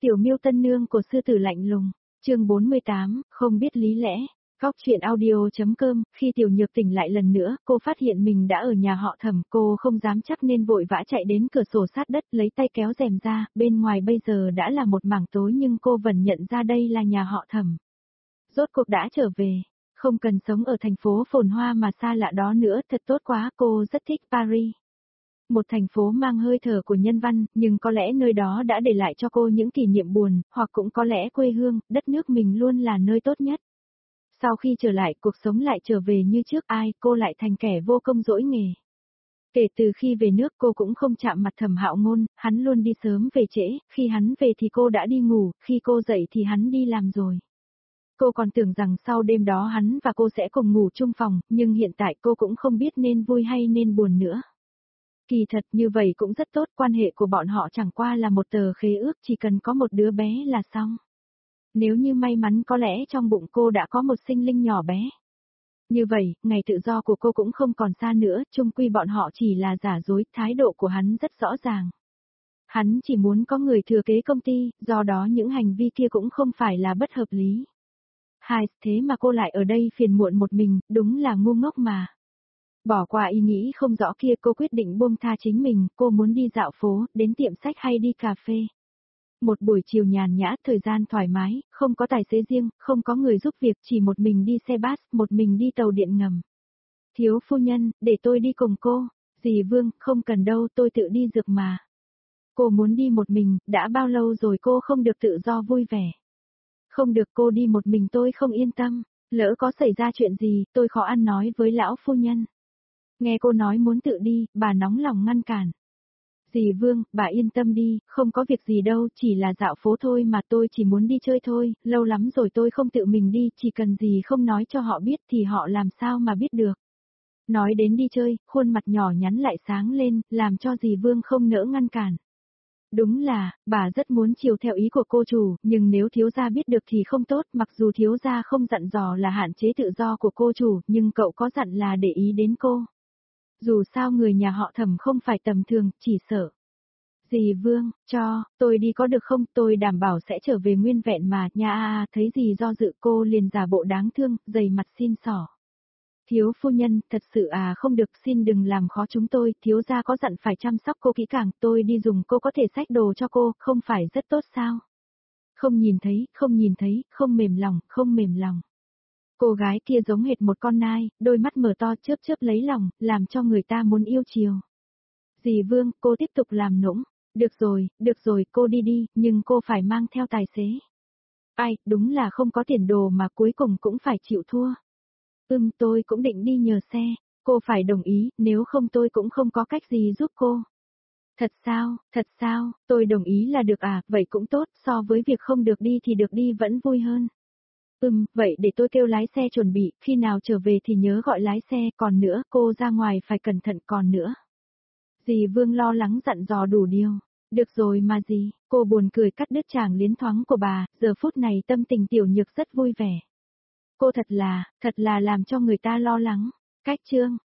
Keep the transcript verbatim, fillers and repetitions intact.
Tiểu Miêu tân nương của sư tử lạnh lùng, chương bốn mươi tám, không biết lý lẽ. Góc truyện audio.com, khi Tiểu Nhược tỉnh lại lần nữa, cô phát hiện mình đã ở nhà họ Thẩm, cô không dám chắc nên vội vã chạy đến cửa sổ sát đất lấy tay kéo rèm ra, bên ngoài bây giờ đã là một mảng tối nhưng cô vẫn nhận ra đây là nhà họ Thẩm. Rốt cuộc đã trở về, không cần sống ở thành phố phồn hoa mà xa lạ đó nữa, thật tốt quá, cô rất thích Paris. Một thành phố mang hơi thở của nhân văn, nhưng có lẽ nơi đó đã để lại cho cô những kỷ niệm buồn, hoặc cũng có lẽ quê hương, đất nước mình luôn là nơi tốt nhất. Sau khi trở lại, cuộc sống lại trở về như trước, ai, cô lại thành kẻ vô công dỗi nghề. Kể từ khi về nước cô cũng không chạm mặt Thẩm Hạo Ngôn, hắn luôn đi sớm về trễ, khi hắn về thì cô đã đi ngủ, khi cô dậy thì hắn đi làm rồi. Cô còn tưởng rằng sau đêm đó hắn và cô sẽ cùng ngủ chung phòng, nhưng hiện tại cô cũng không biết nên vui hay nên buồn nữa. Kỳ thật như vậy cũng rất tốt, quan hệ của bọn họ chẳng qua là một tờ khế ước, chỉ cần có một đứa bé là xong. Nếu như may mắn có lẽ trong bụng cô đã có một sinh linh nhỏ bé. Như vậy, ngày tự do của cô cũng không còn xa nữa, chung quy bọn họ chỉ là giả dối, thái độ của hắn rất rõ ràng. Hắn chỉ muốn có người thừa kế công ty, do đó những hành vi kia cũng không phải là bất hợp lý. Hai, thế mà cô lại ở đây phiền muộn một mình, đúng là ngu ngốc mà. Bỏ qua ý nghĩ không rõ kia, cô quyết định buông tha chính mình, cô muốn đi dạo phố, đến tiệm sách hay đi cà phê. Một buổi chiều nhàn nhã, thời gian thoải mái, không có tài xế riêng, không có người giúp việc, chỉ một mình đi xe bus, một mình đi tàu điện ngầm. Thiếu phu nhân, để tôi đi cùng cô. Dì Vương, không cần đâu, tôi tự đi được mà. Cô muốn đi một mình, đã bao lâu rồi cô không được tự do vui vẻ. Không được, cô đi một mình tôi không yên tâm, lỡ có xảy ra chuyện gì, tôi khó ăn nói với lão phu nhân. Nghe cô nói muốn tự đi, bà nóng lòng ngăn cản. Dì Vương, bà yên tâm đi, không có việc gì đâu, chỉ là dạo phố thôi mà, tôi chỉ muốn đi chơi thôi, lâu lắm rồi tôi không tự mình đi, chỉ cần dì không nói cho họ biết thì họ làm sao mà biết được. Nói đến đi chơi, khuôn mặt nhỏ nhắn lại sáng lên, làm cho dì Vương không nỡ ngăn cản. Đúng là, bà rất muốn chiều theo ý của cô chủ, nhưng nếu thiếu gia biết được thì không tốt, mặc dù thiếu gia không dặn dò là hạn chế tự do của cô chủ, nhưng cậu có dặn là để ý đến cô. Dù sao người nhà họ Thẩm không phải tầm thường, chỉ sợ. Dì Vương, cho, tôi đi có được không, tôi đảm bảo sẽ trở về nguyên vẹn mà, nha a a, thấy dì do dự cô liền giả bộ đáng thương, dày mặt xin xỏ. Thiếu phu nhân, thật sự à không được, xin đừng làm khó chúng tôi, thiếu gia có dặn phải chăm sóc cô kỹ càng, tôi đi dùng cô có thể xách đồ cho cô, không phải rất tốt sao? Không nhìn thấy, không nhìn thấy, không mềm lòng, không mềm lòng. Cô gái kia giống hệt một con nai, đôi mắt mở to chớp chớp lấy lòng, làm cho người ta muốn yêu chiều. Dì Vương, cô tiếp tục làm nũng. Được rồi, được rồi, cô đi đi, nhưng cô phải mang theo tài xế. Ai, đúng là không có tiền đồ mà cuối cùng cũng phải chịu thua. Ừm, tôi cũng định đi nhờ xe, cô phải đồng ý, nếu không tôi cũng không có cách gì giúp cô. Thật sao, thật sao, tôi đồng ý là được à, vậy cũng tốt, so với việc không được đi thì được đi vẫn vui hơn. Ừm, vậy để tôi kêu lái xe chuẩn bị, khi nào trở về thì nhớ gọi lái xe, còn nữa, cô ra ngoài phải cẩn thận, còn nữa. Dì Vương lo lắng dặn dò đủ điều. Được rồi mà dì, cô buồn cười cắt đứt chàng liến thoáng của bà, giờ phút này tâm tình Tiểu Nhược rất vui vẻ. Cô thật là, thật là làm cho người ta lo lắng. Cách chương,